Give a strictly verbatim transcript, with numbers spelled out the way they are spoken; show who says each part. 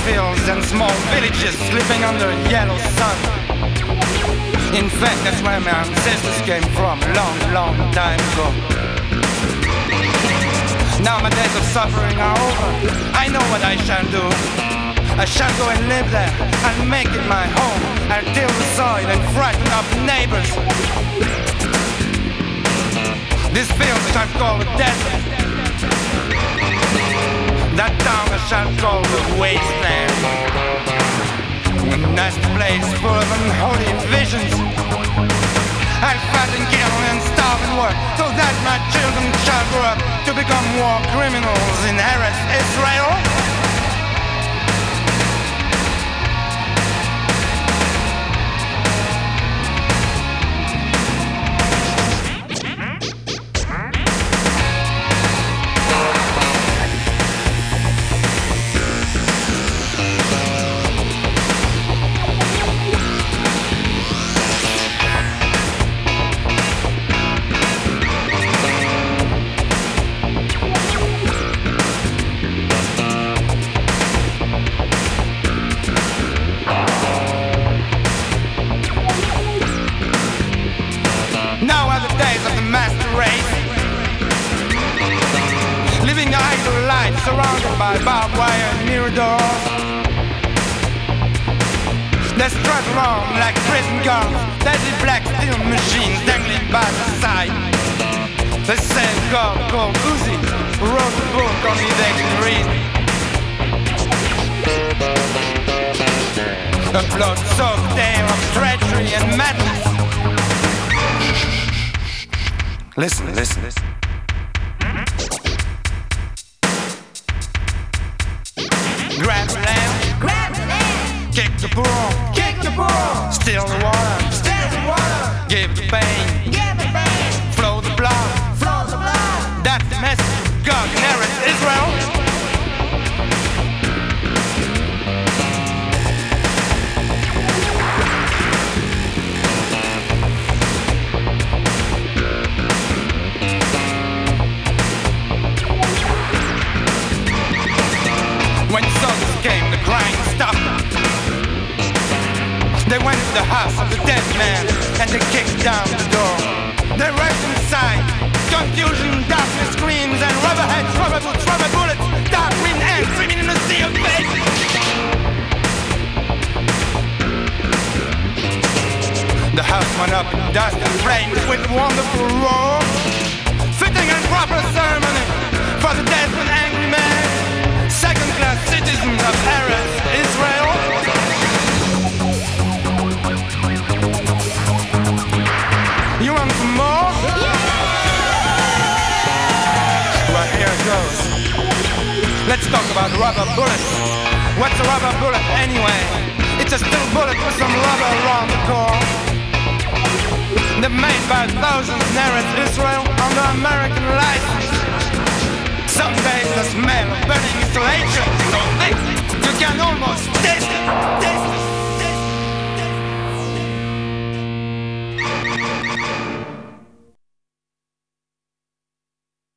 Speaker 1: fields and small villages sleeping under a yellow sun. In fact, that's where my ancestors came from a long, long time ago. Now my days of suffering are over. I know what I shall do. I shall go and live there and make it my home. I'll till the soil and frighten up the neighbors. This field I shall call the desert. That town I shall call the wasteland. And that's the place full of unholy visions. I'll fight and kill and starve and work so that my children shall grow up to become war criminals in Eretz Israel. Surrounded by barbed wire and mirror doors. They strut around like prison guards, deadly black steel machines dangling by the side. The same God called Uzi wrote a book only they can read. A blood-soaked tale of treachery and madness. Listen, listen, listen. Grab the lamb,
Speaker 2: grab the lamb,
Speaker 1: kick the bull,
Speaker 2: kick the bull,
Speaker 1: still the water,
Speaker 2: still the water,
Speaker 1: give the pain,
Speaker 2: give the pain,
Speaker 1: flow the blood,
Speaker 2: flow the blood.
Speaker 1: That's the message of God in Eretz Israel. When soldiers came, the crying stopped. They went to the house of the dead man and they kicked down the door. They rushed inside. Confusion, darkness, screams, and rubber heads, rubber boots, rubber bullets, dark green ants swimming in a sea of faces. The house went up in dust and flames with wonderful roar. Fitting and proper ceremony for the dead and angry man. Second-class citizens of Eretz Israel. You want some more?
Speaker 2: Yeah!
Speaker 1: Well, here it goes. Let's talk about rubber bullets. What's a rubber bullet anyway? It's a steel bullet with some rubber around the core. They're made by thousands in Eretz Israel under American license. Some days the smell of burning insulation is so thick you can almost taste it, taste it.